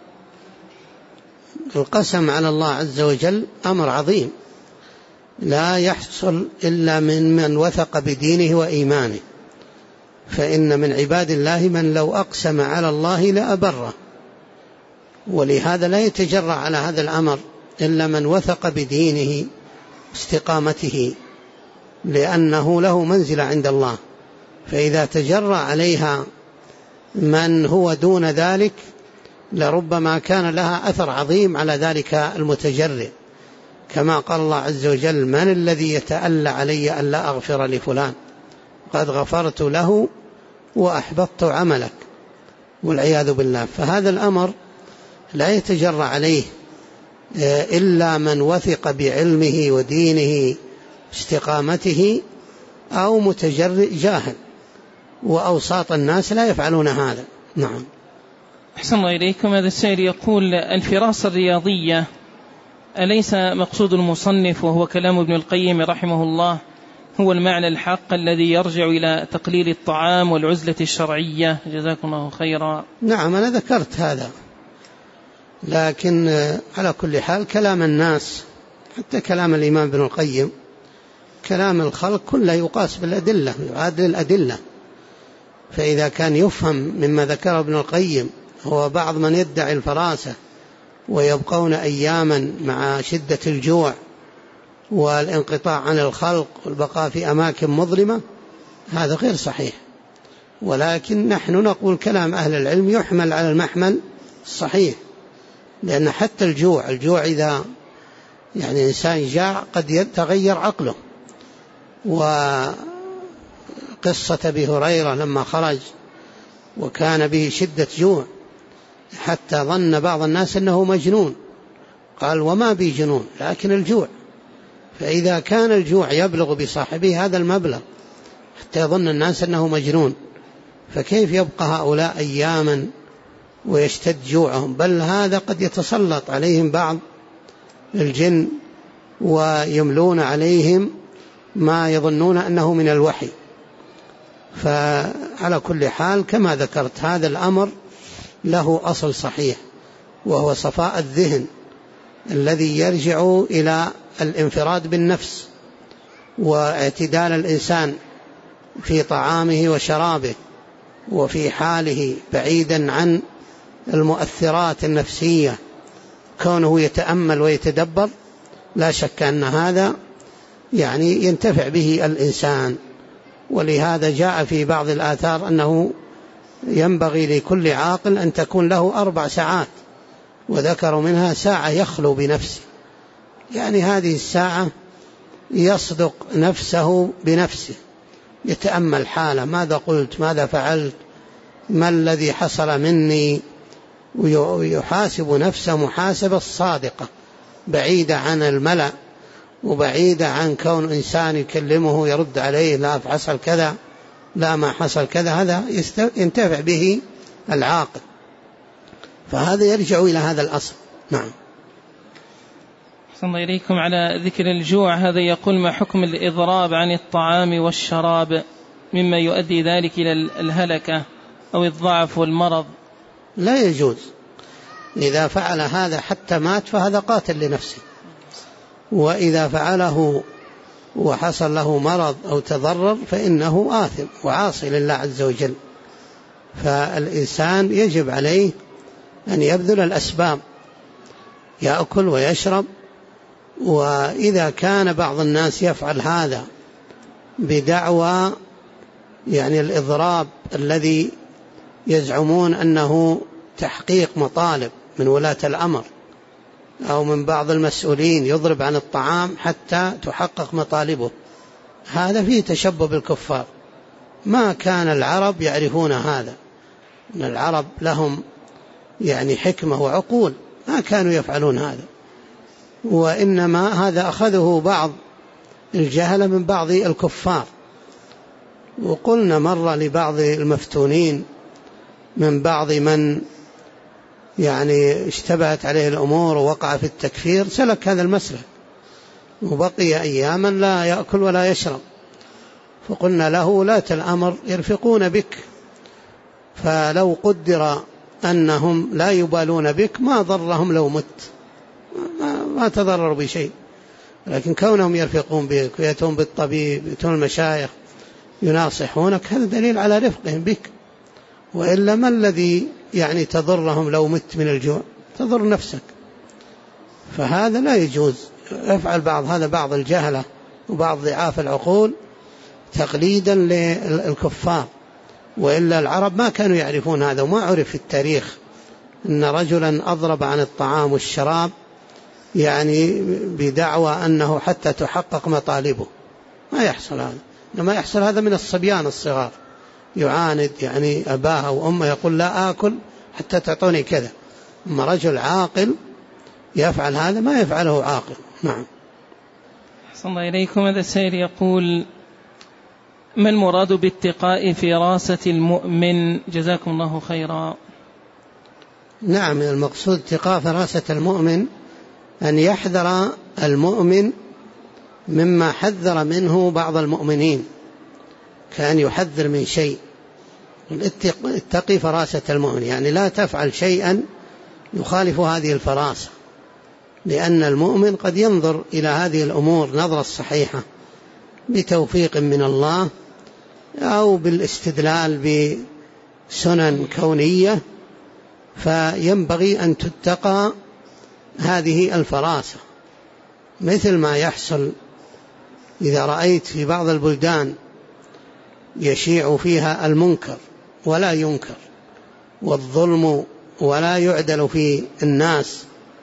القسم على الله عز وجل أمر عظيم لا يحصل إلا من وثق بدينه وإيمانه، فإن من عباد الله من لو أقسم على الله لأبره، ولهذا لا يتجرأ على هذا الأمر إلا من وثق بدينه استقامته، لأنه له منزلة عند الله. فإذا تجرأ عليها من هو دون ذلك لربما كان لها أثر عظيم على ذلك المتجرئ، كما قال الله عز وجل: من الذي يتألى علي ألا أغفر لفلان قد غفرت له وأحبطت عملك، والعياذ بالله. فهذا الأمر لا يتجرأ عليه إلا من وثق بعلمه ودينه استقامته، أو متجرئ جاهل، وأوساط الناس لا يفعلون هذا. نعم. أحسن الله إليكم. هذا السائل يقول: الفراسة الرياضية أليس مقصود المصنف وهو كلام ابن القيم رحمه الله هو المعنى الحق الذي يرجع إلى تقليل الطعام والعزلة الشرعية؟ جزاكم الله خيرا. نعم، أنا ذكرت هذا، لكن على كل حال كلام الناس، حتى كلام الإمام ابن القيم، كلام الخلق كله يقاس بالأدلة، يعادل الأدلة. فإذا كان يفهم مما ذكره ابن القيم هو بعض من يدعي الفراسة ويبقون أياما مع شدة الجوع والانقطاع عن الخلق والبقاء في أماكن مظلمة، هذا غير صحيح. ولكن نحن نقول كلام أهل العلم يحمل على المحمل الصحيح، لأن حتى الجوع إذا يعني إنسان جاع قد يتغير عقله. وقصة أبي هريرة لما خرج وكان به شدة جوع حتى ظن بعض الناس أنه مجنون، قال: وما بي جنون لكن الجوع. فإذا كان الجوع يبلغ بصاحبه هذا المبلغ حتى يظن الناس أنه مجنون، فكيف يبقى هؤلاء أياما ويشتد جوعهم، بل هذا قد يتسلط عليهم بعض الجن ويملون عليهم ما يظنون أنه من الوحي. فعلى كل حال كما ذكرت هذا الأمر له أصل صحيح، وهو صفاء الذهن الذي يرجع إلى الانفراد بالنفس واعتدال الإنسان في طعامه وشرابه وفي حاله بعيدا عن المؤثرات النفسية، كونه يتأمل ويتدبر. لا شك أن هذا يعني ينتفع به الإنسان. ولهذا جاء في بعض الآثار أنه ينبغي لكل عاقل أن تكون له 4 ساعات، وذكروا منها ساعة يخلو بنفسه، يعني هذه الساعة يصدق نفسه بنفسه، يتأمل حاله، ماذا قلت، ماذا فعلت، ما الذي حصل مني، ويحاسب نفسه محاسبة صادقة بعيدة عن الملأ وبعيدة عن كون إنسان يكلمه يرد عليه لا حصل كذا لا ما حصل كذا. هذا ينتفع به العاقل، فهذا يرجع إلى هذا الأصل. نعم. أحسن الله إليكم. على ذكر الجوع هذا يقول: ما حكم الإضراب عن الطعام والشراب مما يؤدي ذلك إلى الهلكة أو الضعف والمرض؟ لا يجوز. إذا فعل هذا حتى مات فهذا قاتل لنفسه، وإذا فعله وحصل له مرض أو تضرر فإنه آثم وعاصي لله عز وجل. فالإنسان يجب عليه أن يبذل الأسباب، يأكل ويشرب. وإذا كان بعض الناس يفعل هذا بدعوى يعني الإضراب الذي يزعمون أنه تحقيق مطالب من ولاة الأمر أو من بعض المسؤولين، يضرب عن الطعام حتى تحقق مطالبه، هذا فيه تشبه بالكفار. ما كان العرب يعرفون هذا، أن العرب لهم يعني حكمة وعقول، ما كانوا يفعلون هذا، وإنما هذا أخذه بعض الجهلة من بعض الكفار. وقلنا مرة لبعض المفتونين من بعض من يعني اشتبهت عليه الأمور ووقع في التكفير، سلك هذا المسلك وبقي أياما لا يأكل ولا يشرب، فقلنا له ولاة الأمر يرفقون بك، فلو قدر أنهم لا يبالون بك ما ضرهم لو مت، ما تضرروا بشيء، لكن كونهم يرفقون بك ويأتون بالطبيب ويأتون المشايخ يناصحونك هذا دليل على رفقهم بك، وإلا ما الذي يعني تضرهم لو مت من الجوع؟ تضر نفسك. فهذا لا يجوز. يفعل بعض الجهلة وبعض ضعاف العقول تقليدا للكفار، وإلا العرب ما كانوا يعرفون هذا، وما عرف في التاريخ أن رجلا أضرب عن الطعام والشراب يعني بدعوى أنه حتى تحقق مطالبه، ما يحصل هذا. إنما يحصل هذا من الصبيان الصغار، يعاند يعني أباه وأمه يقول لا آكل حتى تعطوني كذا. أما رجل عاقل يفعل هذا ما يفعله عاقل. نعم. أحسن الله إليكم. هذا السائل يقول: ما المراد باتقاء فراسة المؤمن؟ جزاكم الله خيرا. نعم، المقصود اتقاء فراسة المؤمن أن يحذر المؤمن مما حذر منه بعض المؤمنين، كأن يحذر من شيء. اتقي فراسة المؤمن يعني لا تفعل شيئا يخالف هذه الفراسة، لأن المؤمن قد ينظر إلى هذه الأمور نظرة صحيحة بتوفيق من الله أو بالاستدلال بسنن كونية، فينبغي أن تتقى هذه الفراسة. مثل ما يحصل إذا رأيت في بعض البلدان يشيع فيها المنكر ولا ينكر، والظلم ولا يعدل في الناس،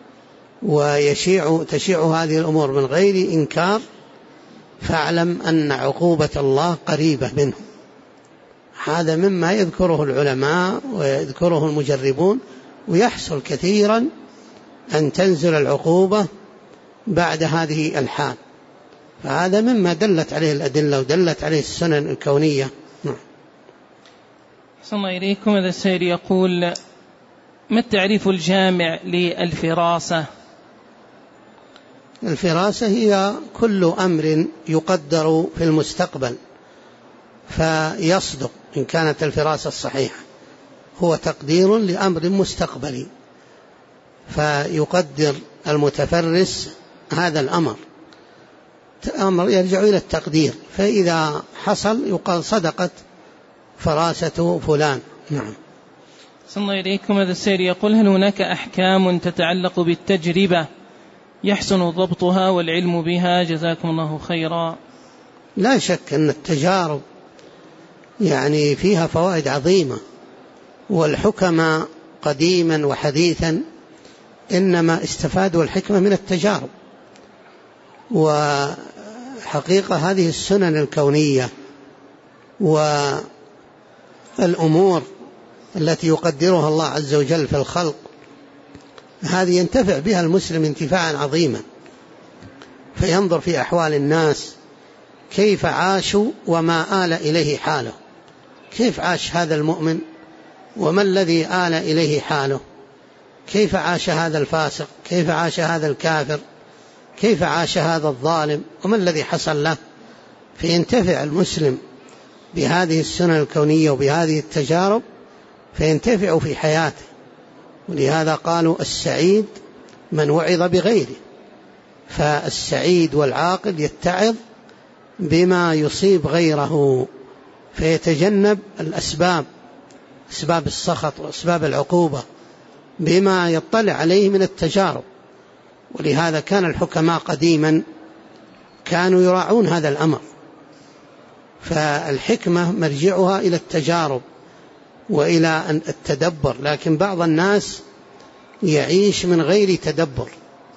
تشيع هذه الأمور من غير إنكار، فاعلم أن عقوبة الله قريبة منه. هذا مما يذكره العلماء ويذكره المجربون، ويحصل كثيرا أن تنزل العقوبة بعد هذه الحال، فهذا مما دلت عليه الأدلة ودلت عليه السنن الكونية. أحسن الله إليكم. هذا السائل يقول: ما التعريف الجامع للفراسة؟ الفراسة هي كل أمر يقدر في المستقبل فيصدق، إن كانت الفراسة الصحيحة هو تقدير لأمر مستقبلي، فيقدر المتفرس هذا الأمر، أمر يرجع إلى التقدير، فإذا حصل يقال صدقت فراسة فلان. نعم. صلى الله إليكم. هذا السائل يقول: هل هناك أحكام تتعلق بالتجربة يحسن ضبطها والعلم بها؟ جزاكم الله خيرا. لا شك أن التجارب يعني فيها فوائد عظيمة، والحكماء قديما وحديثا إنما استفادوا الحكمة من التجارب. وحقيقة هذه السنن الكونية والأمور التي يقدرها الله عز وجل في الخلق، هذه ينتفع بها المسلم انتفاعا عظيما، فينظر في أحوال الناس كيف عاشوا وما آل إليه حاله، كيف عاش هذا المؤمن وما الذي آل إليه حاله، كيف عاش هذا الفاسق، كيف عاش هذا الكافر، كيف عاش هذا الظالم، وما الذي حصل له. فينتفع المسلم بهذه السنن الكونية وبهذه التجارب، فينتفع في حياته. ولهذا قالوا السعيد من وعظ بغيره، فالسعيد والعاقل يتعظ بما يصيب غيره، فيتجنب الأسباب، أسباب السخط وأسباب العقوبة، بما يطلع عليه من التجارب. ولهذا كان الحكماء قديما كانوا يراعون هذا الأمر، فالحكمة مرجعها إلى التجارب وإلى التدبر. لكن بعض الناس يعيش من غير تدبر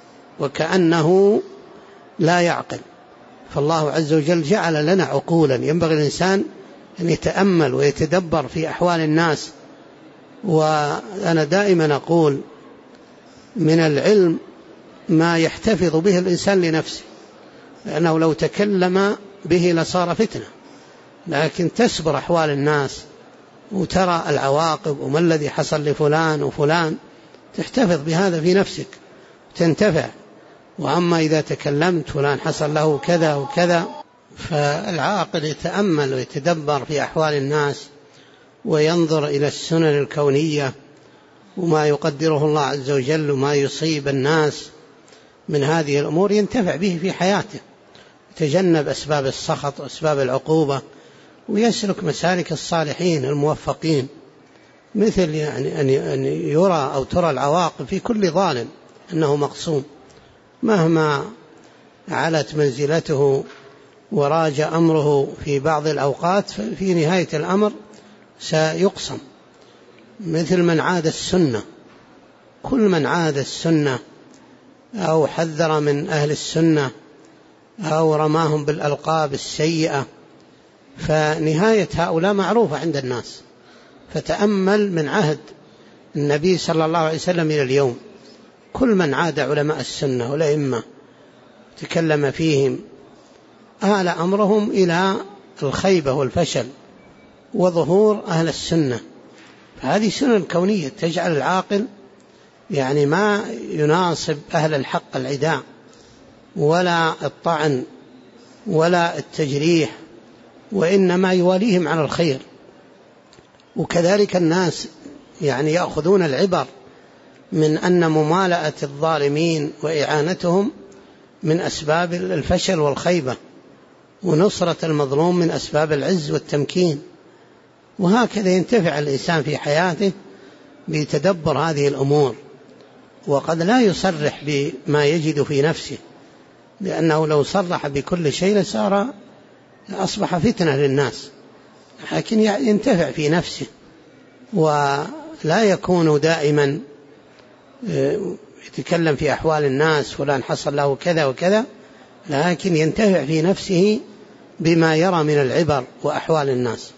وكأنه لا يعقل، فالله عز وجل جعل لنا عقولا، ينبغي الإنسان أن يتأمل ويتدبر في أحوال الناس. وأنا دائما أقول من العلم ما يحتفظ به الإنسان لنفسه، لأنه لو تكلم به لصار فتنة، لكن تصبر أحوال الناس وترى العواقب وما الذي حصل لفلان وفلان، تحتفظ بهذا في نفسك تنتفع. وأما إذا تكلمت فلان حصل له كذا وكذا، فالعاقل يتأمل ويتدبر في أحوال الناس وينظر إلى السنن الكونية وما يقدره الله عز وجل وما يصيب الناس من هذه الأمور، ينتفع به في حياته، يتجنب أسباب السخط وأسباب العقوبة، ويسلك مسالك الصالحين الموفقين، مثل يعني أن يرى أو ترى العواقب في كل ظالم أنه مقصوم، مهما علت منزلته وراج أمره في بعض الأوقات، في نهاية الأمر سيقسم. مثل من عاد السنة، كل من عاد السنة أو حذر من أهل السنة أو رماهم بالألقاب السيئة، فنهاية هؤلاء معروفة عند الناس. فتأمل من عهد النبي صلى الله عليه وسلم إلى اليوم، كل من عاد علماء السنة والأئمة تكلم فيهم آل أمرهم إلى الخيبة والفشل وظهور أهل السنة. فهذه سنن كونية تجعل العاقل يعني ما يناصب أهل الحق العداء ولا الطعن ولا التجريح، وإنما يواليهم على الخير. وكذلك الناس يعني يأخذون العبر من أن ممالأة الظالمين وإعانتهم من أسباب الفشل والخيبة، ونصرة المظلوم من أسباب العز والتمكين. وهكذا ينتفع الإنسان في حياته بتدبر هذه الأمور. وقد لا يصرح بما يجد في نفسه، لأنه لو صرح بكل شيء لصار أصبح فتنة للناس، لكن ينتفع في نفسه، ولا يكون دائما يتكلم في أحوال الناس فلان حصل له كذا وكذا، لكن ينتفع في نفسه بما يرى من العبر وأحوال الناس.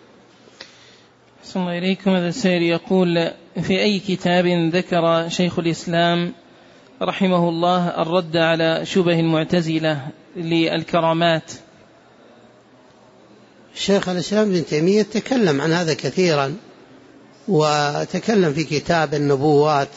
صلى الله إليكم. هذا السائل يقول: في أي كتاب ذكر شيخ الإسلام رحمه الله الرد على شبه المعتزلة للكرامات؟ شيخ الإسلام ابن تيمية تكلم عن هذا كثيرا، وتكلم في كتاب النبوات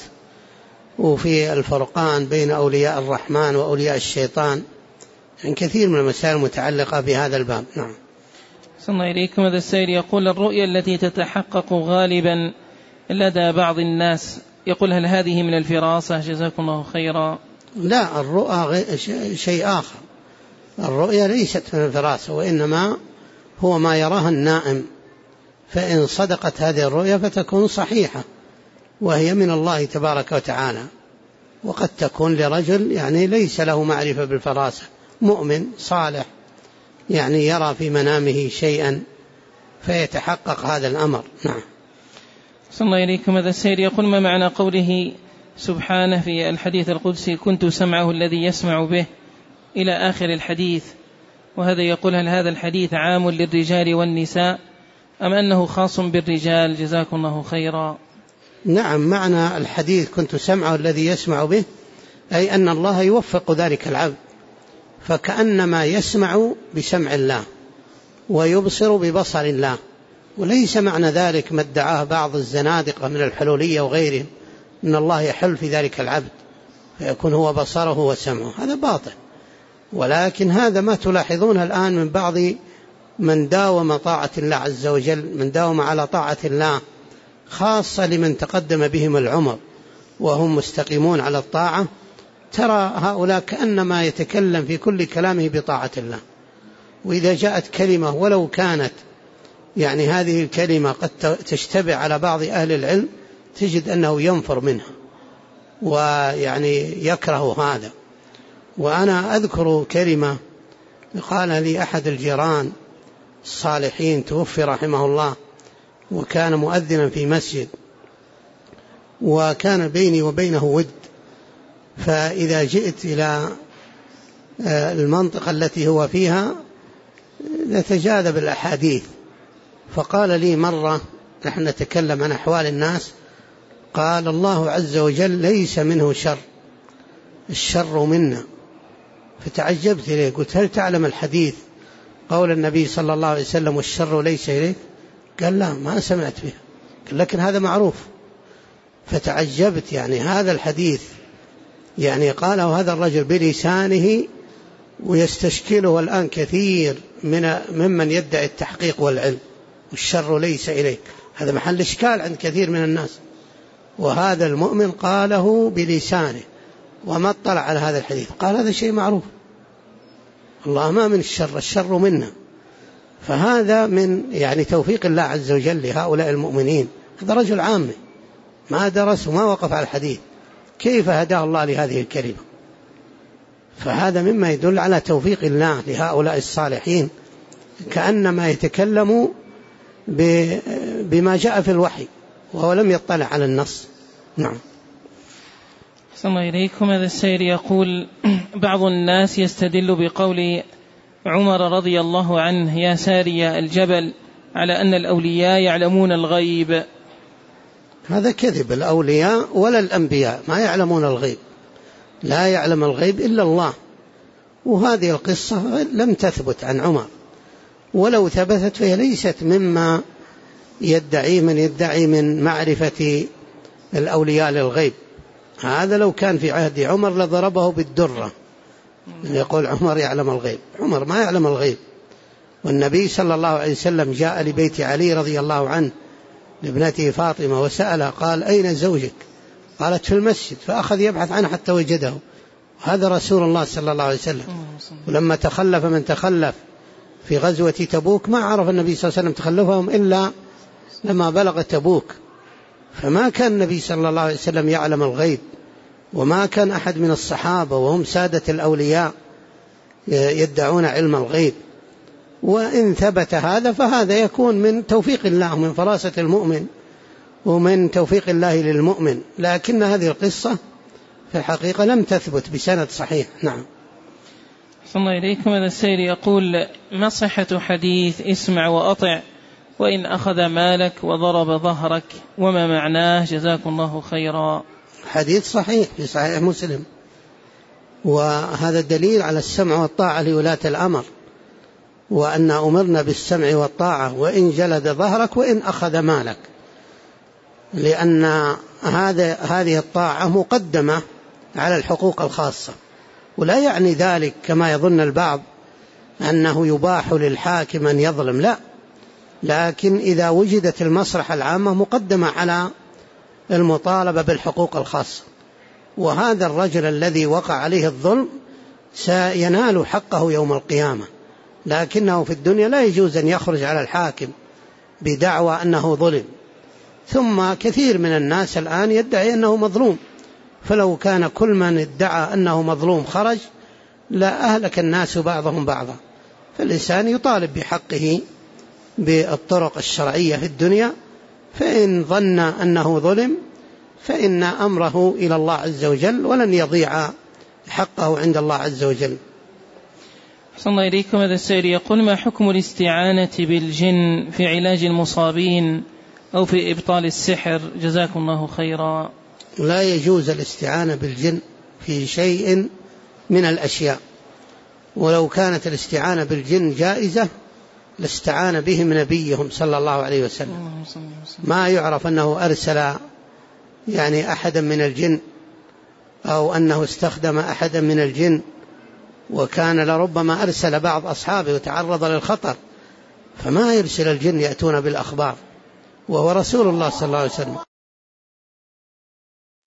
وفي الفرقان بين أولياء الرحمن وأولياء الشيطان، يعني كثير من المسائل المتعلقة بهذا الباب. نعم. صلى الله إليكم. هذا السائل يقول: الرؤيا التي تتحقق غالبا لدى بعض الناس، يقول هل هذه من الفراسة؟ جزاكم الله خيرا. لا، الرؤى شيء آخر. الرؤيا ليست من الفراسة، وإنما هو ما يراها النائم، فإن صدقت هذه الرؤيا فتكون صحيحة وهي من الله تبارك وتعالى. وقد تكون لرجل يعني ليس له معرفة بالفراسة، مؤمن صالح، يعني يرى في منامه شيئا فيتحقق هذا الأمر. نعم. صلى الله إليكم. هذا السائل يقول: ما معنى قوله سبحانه في الحديث القدسي: كنت سمعه الذي يسمع به، إلى آخر الحديث؟ وهذا يقول: هل هذا الحديث عام للرجال والنساء أم أنه خاص بالرجال؟ جزاكم الله خيرا. نعم، معنى الحديث كنت سمعه الذي يسمع به أي أن الله يوفق ذلك العبد، فكأنما يسمع بسمع الله ويبصر ببصر الله. وليس معنى ذلك ما ادعاه بعض الزنادقة من الحلولية وغيرهم أن الله يحل في ذلك العبد فيكون هو بصره وسمعه، هذا باطل. ولكن هذا ما تلاحظونه الآن من بعض من داوم طاعة الله عز وجل، من داوم على طاعة الله، خاصة لمن تقدم بهم العمر وهم مستقيمون على الطاعة، ترى هؤلاء كأنما يتكلم في كل كلامه بطاعة الله. وإذا جاءت كلمة ولو كانت يعني هذه الكلمة قد تشتبه على بعض أهل العلم، تجد أنه ينفر منها ويعني يكره هذا. وأنا أذكر كلمة قال لي أحد الجيران الصالحين توفي رحمه الله، وكان مؤذنا في مسجد، وكان بيني وبينه ود، فإذا جئت إلى المنطقة التي هو فيها نتجاذب الأحاديث، فقال لي مرة نحن نتكلم عن أحوال الناس، قال: الله عز وجل ليس منه شر، الشر منا. فتعجبت إليه، قلت: هل تعلم الحديث قول النبي صلى الله عليه وسلم: والشر ليس إليك؟ قال: لا، ما سمعت به. قال: لكن هذا معروف. فتعجبت، يعني هذا الحديث يعني قاله هذا الرجل بلسانه ويستشكله الآن كثير ممن يدعي التحقيق والعلم، والشر ليس إليك، هذا محل إشكال عند كثير من الناس. وهذا المؤمن قاله بلسانه وما اطلع على هذا الحديث، قال هذا شيء معروف، الله ما من الشر، الشر منا. فهذا من يعني توفيق الله عز وجل لهؤلاء المؤمنين. هذا رجل عامي ما درس وما وقف على الحديث، كيف هداه الله لهذه الكلمة؟ فهذا مما يدل على توفيق الله لهؤلاء الصالحين، كأنما يتكلموا بما جاء في الوحي وهو لم يطلع على النص. نعم. صلى الله إليكم. هذا السائل يقول: بعض الناس يستدل بقول عمر رضي الله عنه: يا ساري الجبل، على أن الأولياء يعلمون الغيب. هذا كذب، الأولياء ولا الأنبياء ما يعلمون الغيب، لا يعلم الغيب إلا الله. وهذه القصة لم تثبت عن عمر، ولو ثبتت فهي ليست مما يدعي من يدعي من معرفة الأولياء للغيب. هذا لو كان في عهد عمر لضربه بالدرة، يقول عمر يعلم الغيب. عمر ما يعلم الغيب. والنبي صلى الله عليه وسلم جاء لبيت علي رضي الله عنه لابنته فاطمة وسألها، قال: أين زوجك؟ قالت: في المسجد. فأخذ يبحث عنه حتى وجده. هذا رسول الله صلى الله عليه وسلم. ولما تخلف من تخلف في غزوة تبوك ما عرف النبي صلى الله عليه وسلم تخلفهم إلا لما بلغ تبوك. فما كان النبي صلى الله عليه وسلم يعلم الغيب، وما كان أحد من الصحابة وهم سادة الأولياء يدعون علم الغيب. وإن ثبت هذا فهذا يكون من توفيق الله، من فراسة المؤمن ومن توفيق الله للمؤمن، لكن هذه القصة في الحقيقة لم تثبت بسند صحيح. نعم. صلى الله إليكم. هذا السائل يقول: ما صحة حديث اسمع وأطع وإن أخذ مالك وضرب ظهرك، وما معناه؟ جزاكم الله خيرا. حديث صحيح في صحيح مسلم، وهذا دليل على السمع والطاعة لولاة الأمر، وأن أمرنا بالسمع والطاعة وإن جلد ظهرك وإن أخذ مالك. لأن هذه الطاعة مقدمة على الحقوق الخاصة. ولا يعني ذلك كما يظن البعض أنه يباح للحاكم أن يظلم، لا، لكن إذا وجدت المصلحة العامة مقدمة على المطالبة بالحقوق الخاصة. وهذا الرجل الذي وقع عليه الظلم سينال حقه يوم القيامة، لكنه في الدنيا لا يجوز أن يخرج على الحاكم بدعوى أنه ظلم. ثم كثير من الناس الآن يدعي أنه مظلوم، فلو كان كل من ادعى أنه مظلوم خرج لا أهلك الناس بعضهم بعضا. فالإنسان يطالب بحقه بالطرق الشرعية في الدنيا، فإن ظن أنه ظلم فإن أمره إلى الله عز وجل، ولن يضيع حقه عند الله عز وجل. أحسن الله إليكم. هذا السائل يقول: ما حكم الاستعانة بالجن في علاج المصابين أو في إبطال السحر؟ جزاكم الله خيرا. لا يجوز الاستعانة بالجن في شيء من الأشياء، ولو كانت الاستعانة بالجن جائزة لاستعان بهم نبيهم صلى الله عليه وسلم. ما يعرف أنه أرسل أحدا من الجن أو أنه استخدم أحدا من الجن، وكان لربما أرسل بعض أصحابه وتعرض للخطر، فما يرسل الجن يأتون بالأخبار، وهو رسول الله صلى الله عليه وسلم.